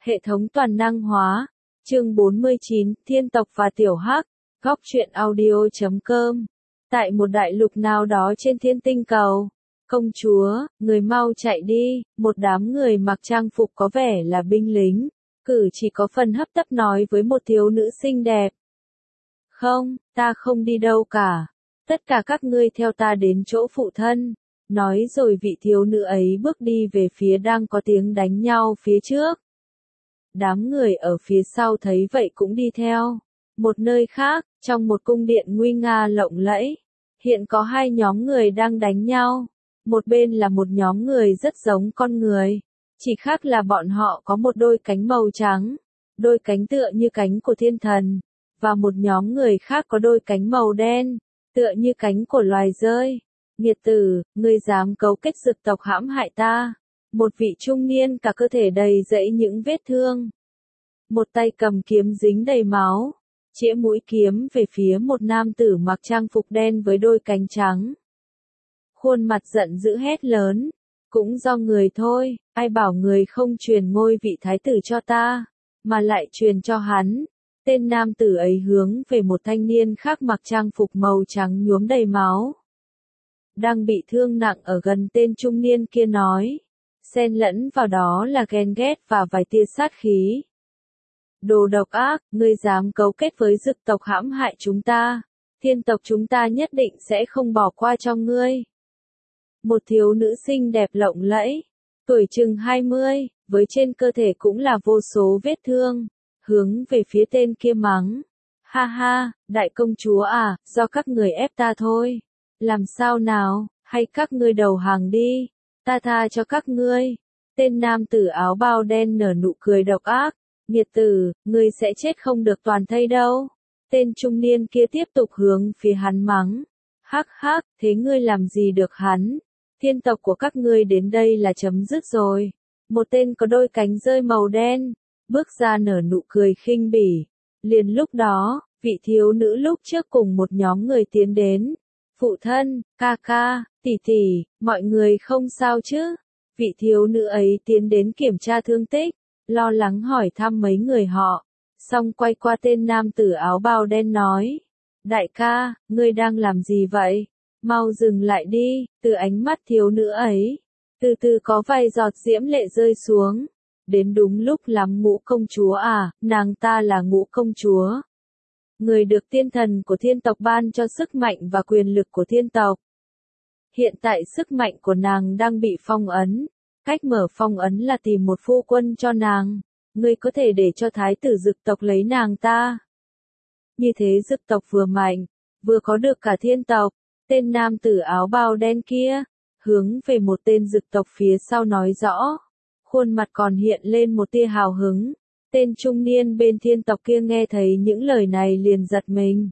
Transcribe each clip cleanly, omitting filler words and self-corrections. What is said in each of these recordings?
Hệ thống toàn năng hóa. Chương 49, Thiên tộc và Tiểu Hắc. Góc truyện audio.com. Tại một đại lục nào đó trên thiên tinh cầu. Công chúa, người mau chạy đi, một đám người mặc trang phục có vẻ là binh lính. Cử chỉ có phần hấp tấp nói với một thiếu nữ xinh đẹp. Không, ta không đi đâu cả. Tất cả các ngươi theo ta đến chỗ phụ thân. Nói rồi vị thiếu nữ ấy bước đi về phía đang có tiếng đánh nhau phía trước. Đám người ở phía sau thấy vậy cũng đi theo. Một nơi khác, trong một cung điện nguy nga lộng lẫy, hiện có hai nhóm người đang đánh nhau. Một bên là một nhóm người rất giống con người, chỉ khác là bọn họ có một đôi cánh màu trắng, đôi cánh tựa như cánh của thiên thần, và một nhóm người khác có đôi cánh màu đen, tựa như cánh của loài dơi. Nghiệt tử, ngươi dám cấu kết dực tộc hãm hại ta. Một vị trung niên cả cơ thể đầy dẫy những vết thương. Một tay cầm kiếm dính đầy máu, chĩa mũi kiếm về phía một nam tử mặc trang phục đen với đôi cánh trắng. Khuôn mặt giận dữ hét lớn, cũng do người thôi, ai bảo người không truyền ngôi vị thái tử cho ta, mà lại truyền cho hắn. Tên nam tử ấy hướng về một thanh niên khác mặc trang phục màu trắng nhuốm đầy máu. Đang bị thương nặng ở gần tên trung niên kia nói. Xen lẫn vào đó là ghen ghét và vài tia sát khí. Đồ độc ác, ngươi dám cấu kết với dực tộc hãm hại chúng ta. Thiên tộc chúng ta nhất định sẽ không bỏ qua cho ngươi. Một thiếu nữ xinh đẹp lộng lẫy, tuổi chừng 20, với trên cơ thể cũng là vô số vết thương, hướng về phía tên kia mắng. Ha ha, đại công chúa à, do các người ép ta thôi. Làm sao nào, hay các ngươi đầu hàng đi, ta tha cho các ngươi. Tên nam tử áo bào đen nở nụ cười độc ác. Nghiệt tử, ngươi sẽ chết không được toàn thây đâu. Tên trung niên kia tiếp tục hướng phía hắn mắng. Hắc hắc, thế ngươi làm gì được hắn? Thiên tộc của các ngươi đến đây là chấm dứt rồi. Một tên có đôi cánh rơi màu đen, bước ra nở nụ cười khinh bỉ. Liền lúc đó, vị thiếu nữ lúc trước cùng một nhóm người tiến đến. Phụ thân, ca ca, tỷ tỷ, mọi người không sao chứ? Vị thiếu nữ ấy tiến đến kiểm tra thương tích, lo lắng hỏi thăm mấy người họ, xong quay qua tên nam tử áo bào đen nói. Đại ca, ngươi đang làm gì vậy? Mau dừng lại đi. Từ ánh mắt thiếu nữ ấy, từ từ có vài giọt diễm lệ rơi xuống. Đến đúng lúc lắm Ngũ công chúa à, nàng ta là Ngũ công chúa. Người được tiên thần của thiên tộc ban cho sức mạnh và quyền lực của thiên tộc. Hiện tại sức mạnh của nàng đang bị phong ấn. Cách mở phong ấn là tìm một phu quân cho nàng. Ngươi có thể để cho thái tử dực tộc lấy nàng ta. Như thế dực tộc vừa mạnh, vừa có được cả thiên tộc. Tên nam tử áo bào đen kia, hướng về một tên dực tộc phía sau nói rõ. Khuôn mặt còn hiện lên một tia hào hứng. Tên trung niên bên thiên tộc kia nghe thấy những lời này liền giật mình.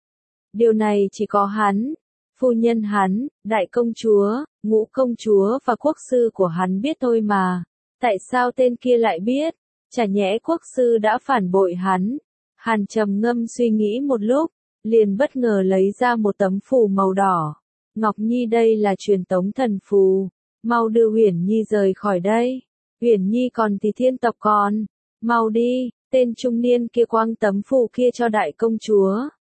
Điều này chỉ có hắn, phu nhân hắn, đại công chúa, Ngũ công chúa và quốc sư của hắn biết thôi mà. Tại sao tên kia lại biết? Chả nhẽ quốc sư đã phản bội hắn? Hàn trầm ngâm suy nghĩ một lúc, liền bất ngờ lấy ra một tấm phù màu đỏ. Ngọc Nhi, đây là truyền tống thần phù. Mau đưa Huyền Nhi rời khỏi đây. Huyền Nhi còn thì thiên tộc còn. Mau đi. Tên trung niên kia quăng tấm phù kia cho đại công chúa.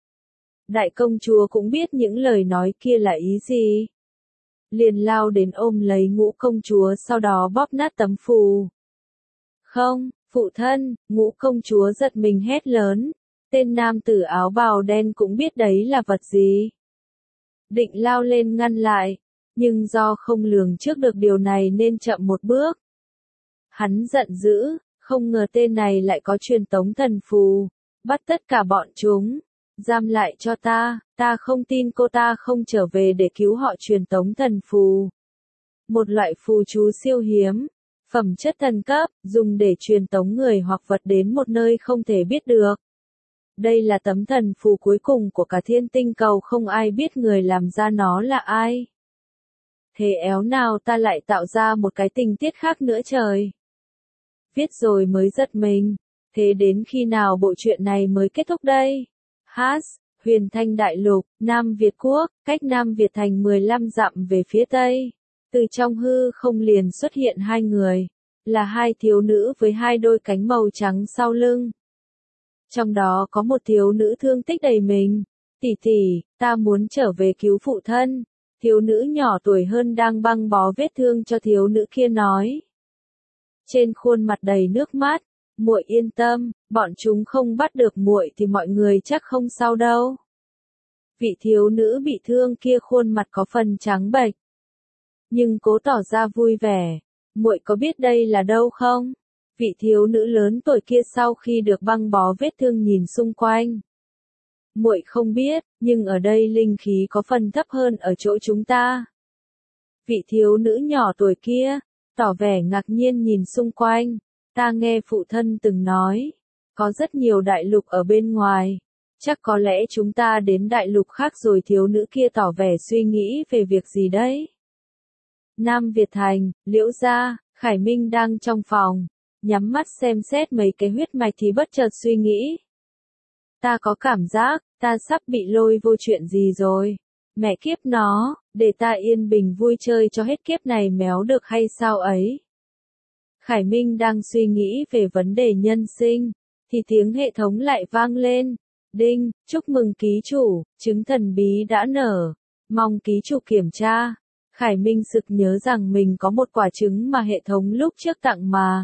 Đại công chúa cũng biết những lời nói kia là ý gì. Liền lao đến ôm lấy Ngũ công chúa, sau đó bóp nát tấm phù. Không, phụ thân. Ngũ công chúa giật mình hét lớn. Tên nam tử áo bào đen cũng biết đấy là vật gì. Định lao lên ngăn lại, nhưng do không lường trước được điều này nên chậm một bước. Hắn giận dữ, không ngờ tên này lại có truyền tống thần phù. Bắt tất cả bọn chúng, giam lại cho ta không tin cô ta không trở về để cứu họ. Truyền tống thần phù, một loại phù chú siêu hiếm, phẩm chất thần cấp, dùng để truyền tống người hoặc vật đến một nơi không thể biết được. Đây là tấm thần phù cuối cùng của cả thiên tinh cầu, không ai biết người làm ra nó là ai. Thế éo nào ta lại tạo ra một cái tình tiết khác nữa trời. Viết rồi mới giật mình. Thế đến khi nào bộ truyện này mới kết thúc đây? Huyền Thanh Đại Lục, Nam Việt Quốc, cách Nam Việt Thành 15 dặm về phía tây. Từ trong hư không liền xuất hiện hai người. là hai thiếu nữ với hai đôi cánh màu trắng sau lưng. Trong đó có một thiếu nữ thương tích đầy mình. Tỷ tỷ, ta muốn trở về cứu phụ thân. Thiếu nữ nhỏ tuổi hơn đang băng bó vết thương cho thiếu nữ kia nói. Trên khuôn mặt đầy nước mắt, muội yên tâm, bọn chúng không bắt được muội thì mọi người chắc không sao đâu. Vị thiếu nữ bị thương kia khuôn mặt có phần trắng bệch, nhưng cố tỏ ra vui vẻ. Muội có biết đây là đâu không? Vị thiếu nữ lớn tuổi kia sau khi được băng bó vết thương nhìn xung quanh. Muội không biết, nhưng ở đây linh khí có phần thấp hơn ở chỗ chúng ta. Vị thiếu nữ nhỏ tuổi kia, tỏ vẻ ngạc nhiên nhìn xung quanh. Ta nghe phụ thân từng nói, có rất nhiều đại lục ở bên ngoài. Chắc có lẽ chúng ta đến đại lục khác rồi. Thiếu nữ kia tỏ vẻ suy nghĩ về việc gì đấy. Nam Việt Thành, Liễu gia, Khải Minh đang trong phòng, nhắm mắt xem xét mấy cái huyết mạch thì bất chợt suy nghĩ. Ta có cảm giác, ta sắp bị lôi vô chuyện gì rồi. Mẹ kiếp nó, để ta yên bình vui chơi cho hết kiếp này méo được hay sao ấy. Khải Minh đang suy nghĩ về vấn đề nhân sinh, thì tiếng hệ thống lại vang lên. Đinh, chúc mừng ký chủ, trứng thần bí đã nở. Mong ký chủ kiểm tra. Khải Minh sực nhớ rằng mình có một quả trứng mà hệ thống lúc trước tặng mà.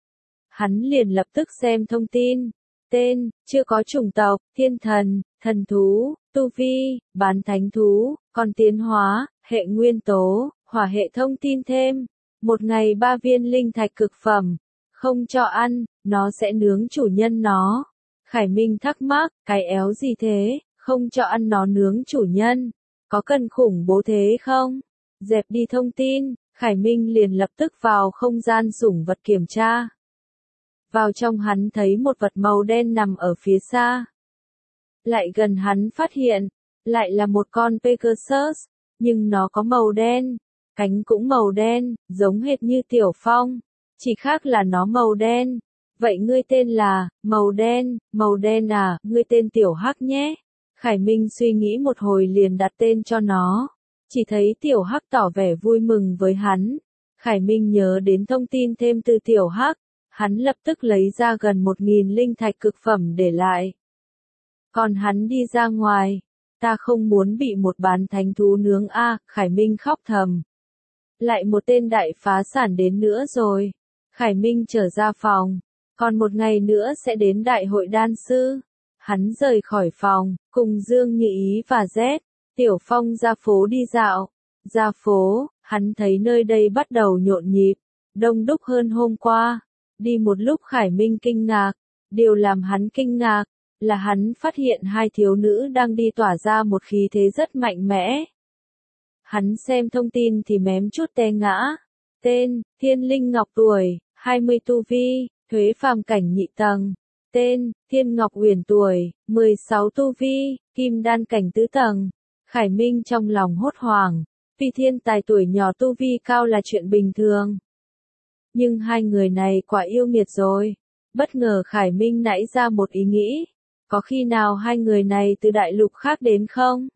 Hắn liền lập tức xem thông tin. Tên, chưa có chủng tộc, thiên thần, thần thú, tu vi, bán thánh thú, còn tiến hóa, hệ nguyên tố, hỏa hệ thông tin thêm. Một ngày 3 viên linh thạch cực phẩm. Không cho ăn, nó sẽ nướng chủ nhân nó. Khải Minh thắc mắc, cái éo gì thế, không cho ăn nó nướng chủ nhân. Có cần khủng bố thế không? Dẹp đi thông tin, Khải Minh liền lập tức vào không gian sủng vật kiểm tra. Vào trong hắn thấy một vật màu đen nằm ở phía xa. Lại gần hắn phát hiện, lại là một con Pegasus, nhưng nó có màu đen, cánh cũng màu đen, giống hệt như Tiểu Phong, chỉ khác là nó màu đen. Vậy ngươi tên là, màu đen à, ngươi tên Tiểu Hắc nhé. Khải Minh suy nghĩ một hồi liền đặt tên cho nó. Chỉ thấy Tiểu Hắc tỏ vẻ vui mừng với hắn. Khải Minh nhớ đến thông tin thêm từ Tiểu Hắc. Hắn lập tức lấy ra gần 1000 linh thạch cực phẩm để lại. Còn hắn đi ra ngoài. Ta không muốn bị một bán thánh thú nướng a, Khải Minh khóc thầm. Lại một tên đại phá sản đến nữa rồi. Khải Minh trở ra phòng. Còn một ngày nữa sẽ đến đại hội đan sư. Hắn rời khỏi phòng, cùng Dương Như Ý và Z. Tiểu Phong ra phố đi dạo. Ra phố, hắn thấy nơi đây bắt đầu nhộn nhịp, đông đúc hơn hôm qua. Đi một lúc Khải Minh kinh ngạc. Điều làm hắn kinh ngạc, là hắn phát hiện hai thiếu nữ đang đi tỏa ra một khí thế rất mạnh mẽ. Hắn xem thông tin thì mém chút té ngã. Tên, Thiên Linh Ngọc tuổi, 20 tu vi, thuế phàm cảnh nhị tầng. Tên, Thiên Ngọc Uyển tuổi, 16 tu vi, kim đan cảnh tứ tầng. Khải Minh trong lòng hốt hoảng, vì thiên tài tuổi nhỏ tu vi cao là chuyện bình thường. Nhưng hai người này quả yêu nghiệt rồi. Bất ngờ Khải Minh nảy ra một ý nghĩ. Có khi nào hai người này từ đại lục khác đến không?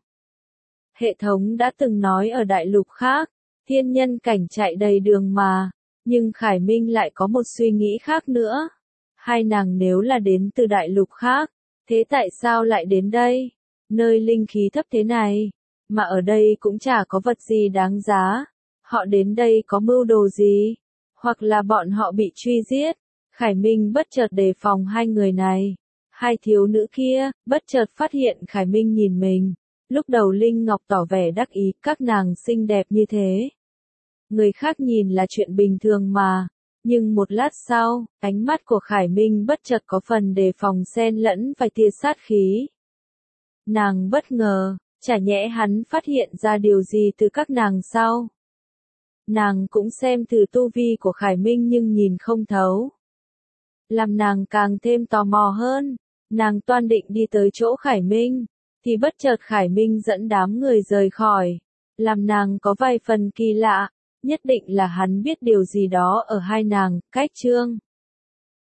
Hệ thống đã từng nói ở đại lục khác, thiên nhân cảnh chạy đầy đường mà. Nhưng Khải Minh lại có một suy nghĩ khác nữa. Hai nàng nếu là đến từ đại lục khác, thế tại sao lại đến đây? Nơi linh khí thấp thế này, mà ở đây cũng chả có vật gì đáng giá. Họ đến đây có mưu đồ gì? Hoặc là bọn họ bị truy giết? Khải Minh bất chợt đề phòng hai người này. Hai thiếu nữ kia, bất chợt phát hiện Khải Minh nhìn mình. Lúc đầu Linh Ngọc tỏ vẻ đắc ý, các nàng xinh đẹp như thế. Người khác nhìn là chuyện bình thường mà. Nhưng một lát sau, ánh mắt của Khải Minh bất chợt có phần đề phòng xen lẫn vài tia sát khí. Nàng bất ngờ, chả nhẽ hắn phát hiện ra điều gì từ các nàng sao? Nàng cũng xem từ tu vi của Khải Minh nhưng nhìn không thấu. Làm nàng càng thêm tò mò hơn, nàng toan định đi tới chỗ Khải Minh, thì bất chợt Khải Minh dẫn đám người rời khỏi. Làm nàng có vài phần kỳ lạ, nhất định là hắn biết điều gì đó ở hai nàng, cách chương.